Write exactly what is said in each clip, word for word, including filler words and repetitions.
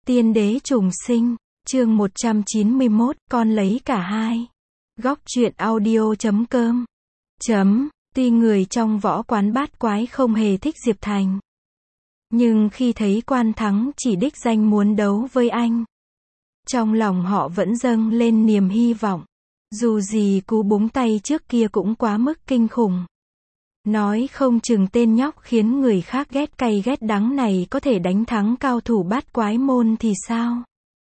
Tiên đế trùng sinh, chương một trăm chín mươi mốt, con lấy cả hai. Góc truyện audio chấm com. Chấm, tuy người trong võ quán bát quái không hề thích Diệp Thành. Nhưng khi thấy Quan Thắng chỉ đích danh muốn đấu với anh, trong lòng họ vẫn dâng lên niềm hy vọng. Dù gì cú búng tay trước kia cũng quá mức kinh khủng. Nói không chừng tên nhóc khiến người khác ghét cay ghét đắng này có thể đánh thắng cao thủ bát quái môn thì sao?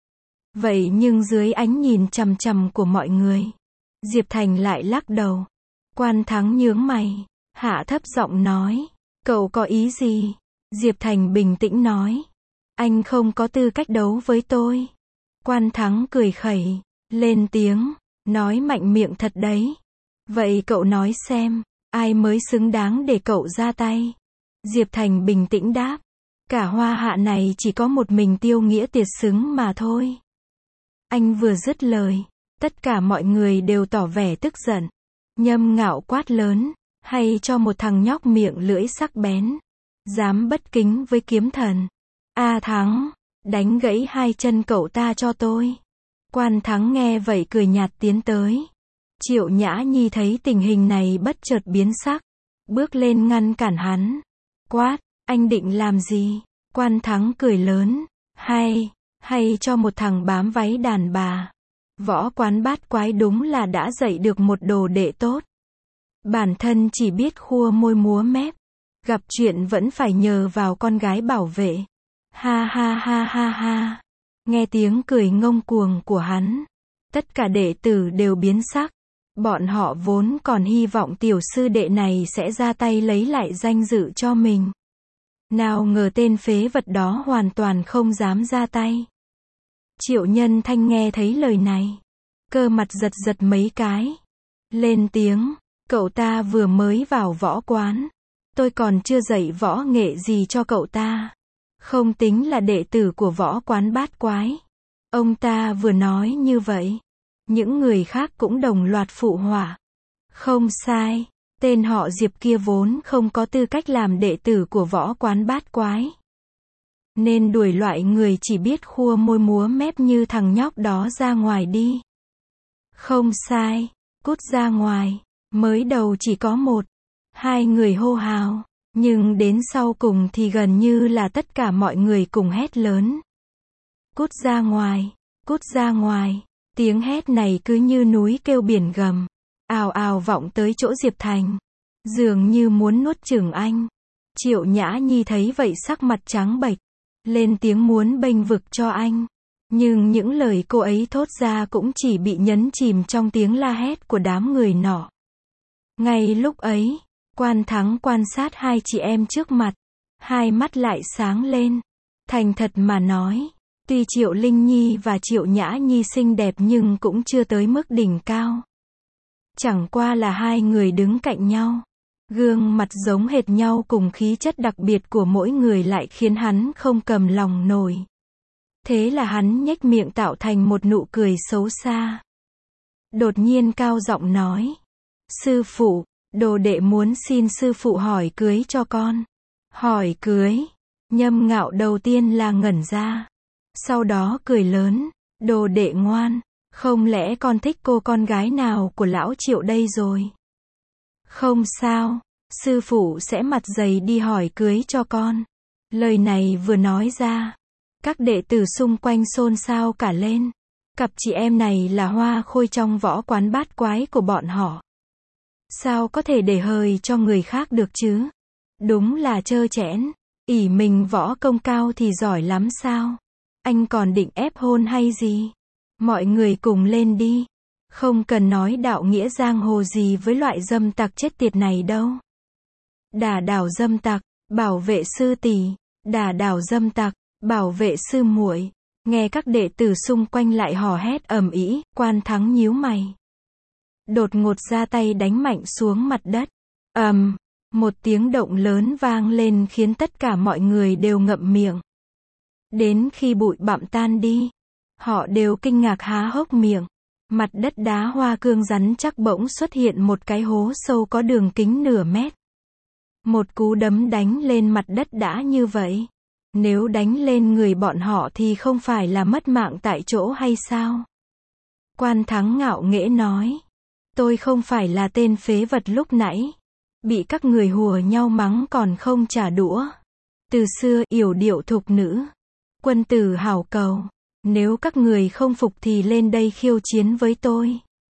Vậy nhưng dưới ánh nhìn chằm chằm của mọi người, Diệp Thành lại lắc đầu. Quan Thắng nhướng mày, hạ thấp giọng nói, cậu có ý gì? Diệp Thành bình tĩnh nói, anh không có tư cách đấu với tôi. Quan Thắng cười khẩy, lên tiếng, nói mạnh miệng thật đấy. Vậy cậu nói xem, ai mới xứng đáng để cậu ra tay? Diệp Thành bình tĩnh đáp, cả hoa hạ này chỉ có một mình Tiêu Nghĩa Tiệt xứng mà thôi. Anh vừa dứt lời, tất cả mọi người đều tỏ vẻ tức giận. Nhâm Ngạo quát lớn, hay cho một thằng nhóc miệng lưỡi sắc bén, dám bất kính với kiếm thần. A Thắng, đánh gãy hai chân cậu ta cho tôi. Quan Thắng nghe vậy cười nhạt tiến tới. Triệu Nhã Nhi thấy tình hình này bất chợt biến sắc, bước lên ngăn cản hắn. Quát, anh định làm gì? Quan Thắng cười lớn, hay, hay cho một thằng bám váy đàn bà. Võ quán bát quái đúng là đã dạy được một đồ đệ tốt. Bản thân chỉ biết khua môi múa mép, gặp chuyện vẫn phải nhờ vào con gái bảo vệ. Ha ha ha ha ha. Nghe tiếng cười ngông cuồng của hắn, tất cả đệ tử đều biến sắc. Bọn họ vốn còn hy vọng tiểu sư đệ này sẽ ra tay lấy lại danh dự cho mình. Nào ngờ tên phế vật đó hoàn toàn không dám ra tay. Triệu Nhân Thanh nghe thấy lời này, cơ mặt giật giật mấy cái. Lên tiếng, cậu ta vừa mới vào võ quán. Tôi còn chưa dạy võ nghệ gì cho cậu ta. Không tính là đệ tử của võ quán bát quái. Ông ta vừa nói như vậy, những người khác cũng đồng loạt phụ họa. Không sai, tên họ Diệp kia vốn không có tư cách làm đệ tử của võ quán bát quái. Nên đuổi loại người chỉ biết khua môi múa mép như thằng nhóc đó ra ngoài đi. Không sai, cút ra ngoài. Mới đầu chỉ có một, hai người hô hào, nhưng đến sau cùng thì gần như là tất cả mọi người cùng hét lớn. Cút ra ngoài, cút ra ngoài. Tiếng hét này cứ như núi kêu biển gầm, ào ào vọng tới chỗ Diệp Thành, dường như muốn nuốt chửng anh. Triệu Nhã Nhi thấy vậy sắc mặt trắng bệch, lên tiếng muốn bênh vực cho anh. Nhưng những lời cô ấy thốt ra cũng chỉ bị nhấn chìm trong tiếng la hét của đám người nọ. Ngay lúc ấy, Quan Thắng quan sát hai chị em trước mặt, hai mắt lại sáng lên. Thành thật mà nói, tuy Triệu Linh Nhi và Triệu Nhã Nhi xinh đẹp nhưng cũng chưa tới mức đỉnh cao. Chẳng qua là hai người đứng cạnh nhau, gương mặt giống hệt nhau cùng khí chất đặc biệt của mỗi người lại khiến hắn không cầm lòng nổi. Thế là hắn nhếch miệng tạo thành một nụ cười xấu xa. Đột nhiên cao giọng nói, sư phụ, đồ đệ muốn xin sư phụ hỏi cưới cho con. Hỏi cưới? Nhâm Ngạo đầu tiên là ngẩn ra, sau đó cười lớn, đồ đệ ngoan, không lẽ con thích cô con gái nào của lão Triệu đây rồi? Không sao, sư phụ sẽ mặt dày đi hỏi cưới cho con. Lời này vừa nói ra, các đệ tử xung quanh xôn xao cả lên. Cặp chị em này là hoa khôi trong võ quán bát quái của bọn họ. Sao có thể để hời cho người khác được chứ? Đúng là trơ trẽn, ỷ mình võ công cao thì giỏi lắm sao? Anh còn định ép hôn hay gì? Mọi người cùng lên đi. Không cần nói đạo nghĩa giang hồ gì với loại dâm tặc chết tiệt này đâu. Đả đảo dâm tặc, bảo vệ sư tỷ. Đả đảo dâm tặc, bảo vệ sư muội. Nghe các đệ tử xung quanh lại hò hét ầm ĩ, Quan Thắng nhíu mày. Đột ngột ra tay đánh mạnh xuống mặt đất. Ầm, um, một tiếng động lớn vang lên khiến tất cả mọi người đều ngậm miệng. Đến khi bụi bặm tan đi, họ đều kinh ngạc há hốc miệng. Mặt đất đá hoa cương rắn chắc bỗng xuất hiện một cái hố sâu có đường kính nửa mét. Một cú đấm đánh lên mặt đất đã như vậy, Nếu đánh lên người bọn họ thì không phải là mất mạng tại chỗ hay sao? Quan Thắng ngạo nghễ nói. Tôi không phải là tên phế vật lúc nãy. Bị các người hùa nhau mắng còn không trả đũa. Từ xưa yểu điệu thục nữ. Quân tử hảo cầu. Nếu các người không phục thì lên đây khiêu chiến với tôi.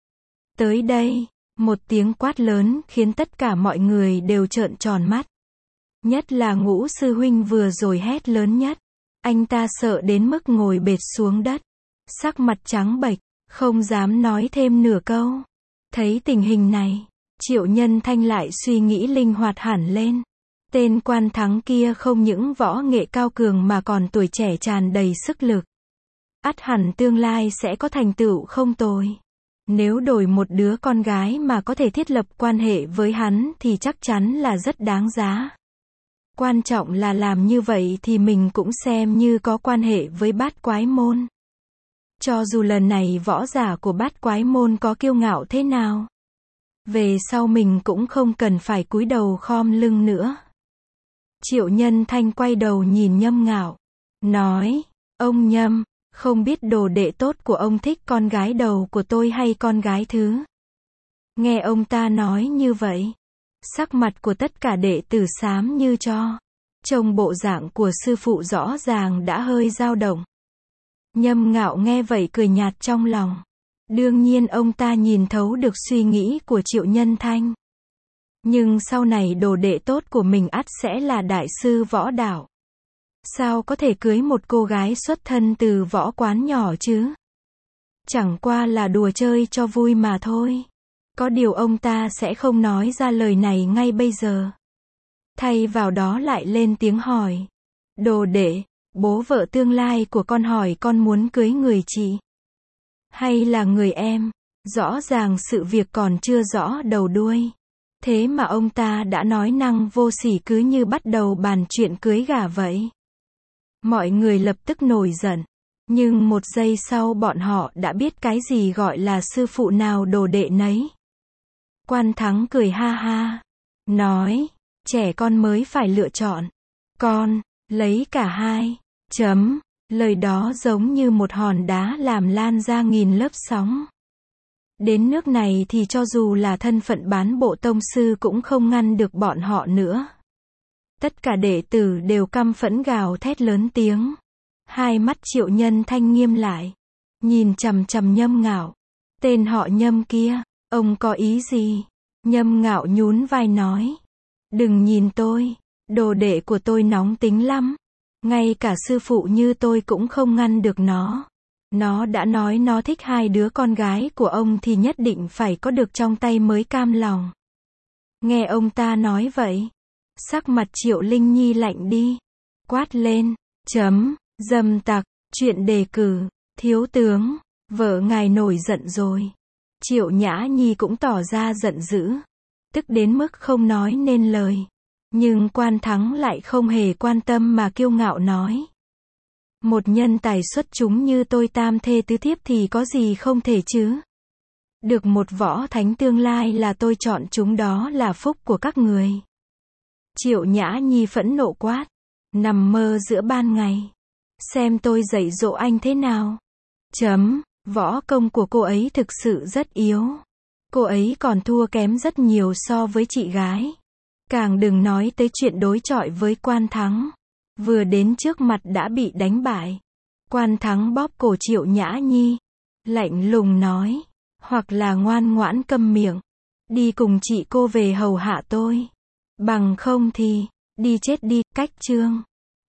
Tới đây, một tiếng quát lớn khiến tất cả mọi người đều trợn tròn mắt. Nhất là Ngũ sư huynh vừa rồi hét lớn nhất. Anh ta sợ đến mức ngồi bệt xuống đất. Sắc mặt trắng bệch, không dám nói thêm nửa câu. Thấy tình hình này, Triệu Nhân Thanh lại suy nghĩ linh hoạt hẳn lên. Tên Quan Thắng kia không những võ nghệ cao cường mà còn tuổi trẻ tràn đầy sức lực. Ắt hẳn tương lai sẽ có thành tựu không tồi. Nếu đổi một đứa con gái mà có thể thiết lập quan hệ với hắn thì chắc chắn là rất đáng giá. Quan trọng là làm như vậy thì mình cũng xem như có quan hệ với Bát Quái Môn. Cho dù lần này võ giả của Bát Quái Môn có kiêu ngạo thế nào, về sau mình cũng không cần phải cúi đầu khom lưng nữa. Triệu Nhân Thanh quay đầu nhìn Nhâm Ngạo, nói, ông Nhâm, không biết đồ đệ tốt của ông thích con gái đầu của tôi hay con gái thứ. Nghe ông ta nói như vậy, sắc mặt của tất cả đệ tử xám như tro. Trông bộ dạng của sư phụ rõ ràng đã hơi dao động. Nhâm Ngạo nghe vậy cười nhạt trong lòng. Đương nhiên ông ta nhìn thấu được suy nghĩ của Triệu Nhân Thanh. Nhưng sau này đồ đệ tốt của mình ắt sẽ là đại sư võ đạo. Sao có thể cưới một cô gái xuất thân từ võ quán nhỏ chứ? Chẳng qua là đùa chơi cho vui mà thôi. Có điều ông ta sẽ không nói ra lời này ngay bây giờ. Thay vào đó lại lên tiếng hỏi. Đồ đệ, bố vợ tương lai của con hỏi con muốn cưới người chị hay là người em? Rõ ràng sự việc còn chưa rõ đầu đuôi. Thế mà ông ta đã nói năng vô sỉ cứ như bắt đầu bàn chuyện cưới gả vậy. Mọi người lập tức nổi giận. Nhưng một giây sau bọn họ đã biết cái gì gọi là sư phụ nào đồ đệ nấy. Quan Thắng cười ha ha. Nói, trẻ con mới phải lựa chọn. Con, lấy cả hai. Chấm. Lời đó giống như một hòn đá làm lan ra nghìn lớp sóng. Đến nước này thì cho dù là thân phận bán bộ tông sư cũng không ngăn được bọn họ nữa. Tất cả đệ tử đều căm phẫn gào thét lớn tiếng. Hai mắt Triệu Nhân Thanh nghiêm lại. Nhìn chằm chằm Nhâm Ngạo. Tên họ Nhâm kia, ông có ý gì? Nhâm Ngạo nhún vai nói. Đừng nhìn tôi, đồ đệ của tôi nóng tính lắm. Ngay cả sư phụ như tôi cũng không ngăn được nó. Nó đã nói nó thích hai đứa con gái của ông thì nhất định phải có được trong tay mới cam lòng. Nghe ông ta nói vậy, sắc mặt Triệu Linh Nhi lạnh đi. Quát lên, chấm, dâm tặc, chuyện đề cử, thiếu tướng, vợ ngài nổi giận rồi. Triệu Nhã Nhi cũng tỏ ra giận dữ, tức đến mức không nói nên lời. Nhưng Quan Thắng lại không hề quan tâm mà kiêu ngạo nói. Một nhân tài xuất chúng như tôi tam thê tứ thiếp thì có gì không thể chứ. Được một võ thánh tương lai là tôi chọn chúng, đó là phúc của các người. Triệu Nhã Nhi phẫn nộ quát. Nằm mơ giữa ban ngày. Xem tôi dạy dỗ anh thế nào. Chấm, võ công của cô ấy thực sự rất yếu. Cô ấy còn thua kém rất nhiều so với chị gái. Càng đừng nói tới chuyện đối chọi với Quan Thắng. Vừa đến trước mặt đã bị đánh bại. Quan Thắng bóp cổ Triệu Nhã Nhi. Lạnh lùng nói. Hoặc là ngoan ngoãn câm miệng. Đi cùng chị cô về hầu hạ tôi. Bằng không thì, đi chết đi, cách chương.